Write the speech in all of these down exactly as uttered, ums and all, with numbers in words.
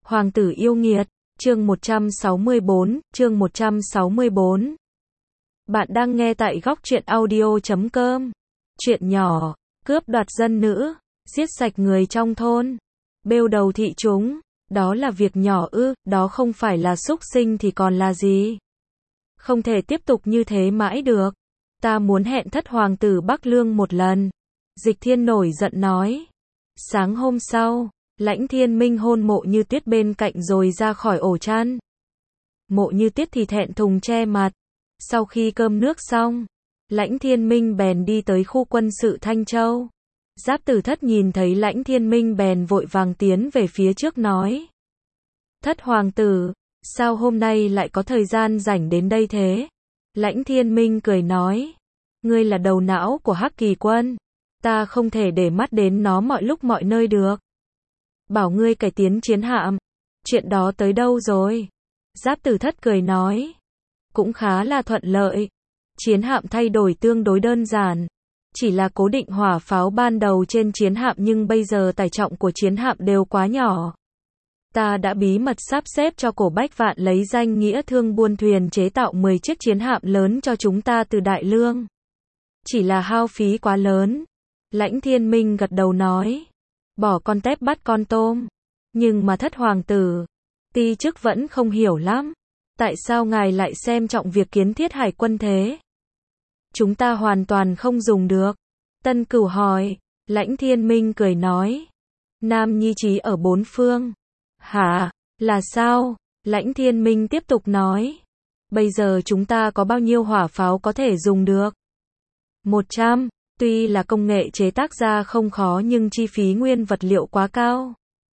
Hoàng tử yêu nghiệt, chương một trăm sáu mươi bốn, chương một trăm sáu mươi bốn. Bạn đang nghe tại góc truyện audio chấm com. Chuyện nhỏ, cướp đoạt dân nữ, giết sạch người trong thôn, bêu đầu thị chúng, đó là việc nhỏ ư, đó không phải là súc sinh thì còn là gì? Không thể tiếp tục như thế mãi được. Ta muốn hẹn thất hoàng tử Bắc Lương một lần. Dịch Thiên nổi giận nói. Sáng hôm sau, Lãnh Thiên Minh hôn Mộ Như Tuyết bên cạnh rồi ra khỏi ổ chăn. Mộ Như Tuyết thì thẹn thùng che mặt. Sau khi cơm nước xong, Lãnh Thiên Minh bèn đi tới khu quân sự Thanh Châu. Giáp Tử Thất nhìn thấy Lãnh Thiên Minh bèn vội vàng tiến về phía trước nói. Thất hoàng tử, sao hôm nay lại có thời gian rảnh đến đây thế? Lãnh Thiên Minh cười nói. Ngươi là đầu não của Hắc Kỳ quân. Ta không thể để mắt đến nó mọi lúc mọi nơi được. Bảo ngươi cải tiến chiến hạm. Chuyện đó tới đâu rồi? Giáp Tử Thất cười nói. Cũng khá là thuận lợi. Chiến hạm thay đổi tương đối đơn giản. Chỉ là cố định hỏa pháo ban đầu trên chiến hạm nhưng bây giờ tải trọng của chiến hạm đều quá nhỏ. Ta đã bí mật sắp xếp cho Cổ Bách Vạn lấy danh nghĩa thương buôn thuyền chế tạo mười chiếc chiến hạm lớn cho chúng ta từ Đại Lương. Chỉ là hao phí quá lớn. Lãnh Thiên Minh gật đầu nói. Bỏ con tép bắt con tôm. Nhưng mà thất hoàng tử, ti chức vẫn không hiểu lắm. Tại sao ngài lại xem trọng việc kiến thiết hải quân thế? Chúng ta hoàn toàn không dùng được. Tân Cửu hỏi. Lãnh Thiên Minh cười nói. Nam nhi trí ở bốn phương. Hả? Là sao? Lãnh Thiên Minh tiếp tục nói. Bây giờ chúng ta có bao nhiêu hỏa pháo có thể dùng được? Một trăm. Tuy là công nghệ chế tác ra không khó nhưng chi phí nguyên vật liệu quá cao.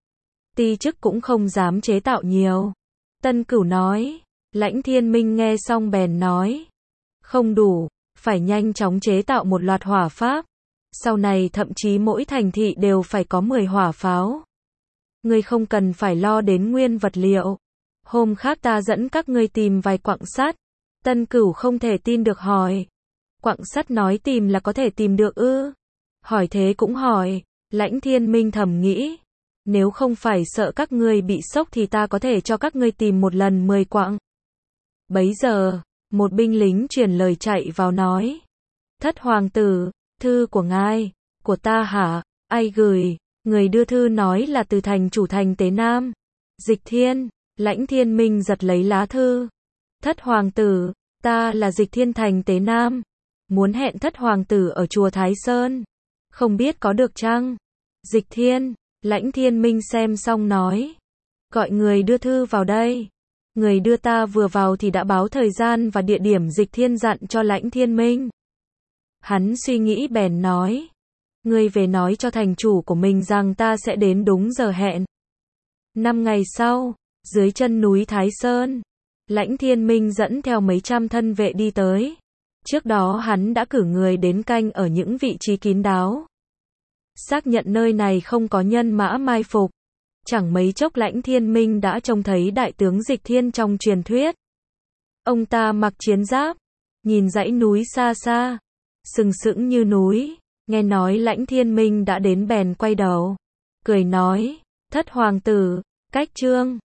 Ti chức cũng không dám chế tạo nhiều. Tân Cửu nói. Lãnh Thiên Minh nghe xong bèn nói. Không đủ, phải nhanh chóng chế tạo một loạt hỏa pháp. Sau này thậm chí mỗi thành thị đều phải có mười hỏa pháo. Ngươi không cần phải lo đến nguyên vật liệu. Hôm khác ta dẫn các ngươi tìm vài quặng sắt. Tân Cửu không thể tin được hỏi. Quặng sắt nói tìm là có thể tìm được ư? Hỏi thế cũng hỏi. Lãnh Thiên Minh thầm nghĩ. Nếu không phải sợ các ngươi bị sốc thì ta có thể cho các ngươi tìm một lần mười quặng. Bấy giờ, một binh lính truyền lời chạy vào nói. Thất hoàng tử, thư của ngài, của ta hả? Ai gửi? Người đưa thư nói là từ thành chủ thành Tế Nam. Dịch Thiên. Lãnh Thiên Minh giật lấy lá thư. Thất hoàng tử, ta là Dịch Thiên thành Tế Nam. Muốn hẹn thất hoàng tử ở chùa Thái Sơn. Không biết có được chăng? Dịch Thiên. Lãnh Thiên Minh xem xong nói. Gọi người đưa thư vào đây. Người đưa ta vừa vào thì đã báo thời gian và địa điểm. Dịch Thiên dặn cho Lãnh Thiên Minh. Hắn suy nghĩ bèn nói. Ngươi về nói cho thành chủ của mình rằng ta sẽ đến đúng giờ hẹn. Năm ngày sau, dưới chân núi Thái Sơn, Lãnh Thiên Minh dẫn theo mấy trăm thân vệ đi tới. Trước đó hắn đã cử người đến canh ở những vị trí kín đáo. Xác nhận nơi này không có nhân mã mai phục. Chẳng mấy chốc Lãnh Thiên Minh đã trông thấy đại tướng Dịch Thiên trong truyền thuyết. Ông ta mặc chiến giáp, nhìn dãy núi xa xa, sừng sững như núi. Nghe nói Lãnh Thiên Minh đã đến bèn quay đầu, cười nói, thất hoàng tử, cách trương,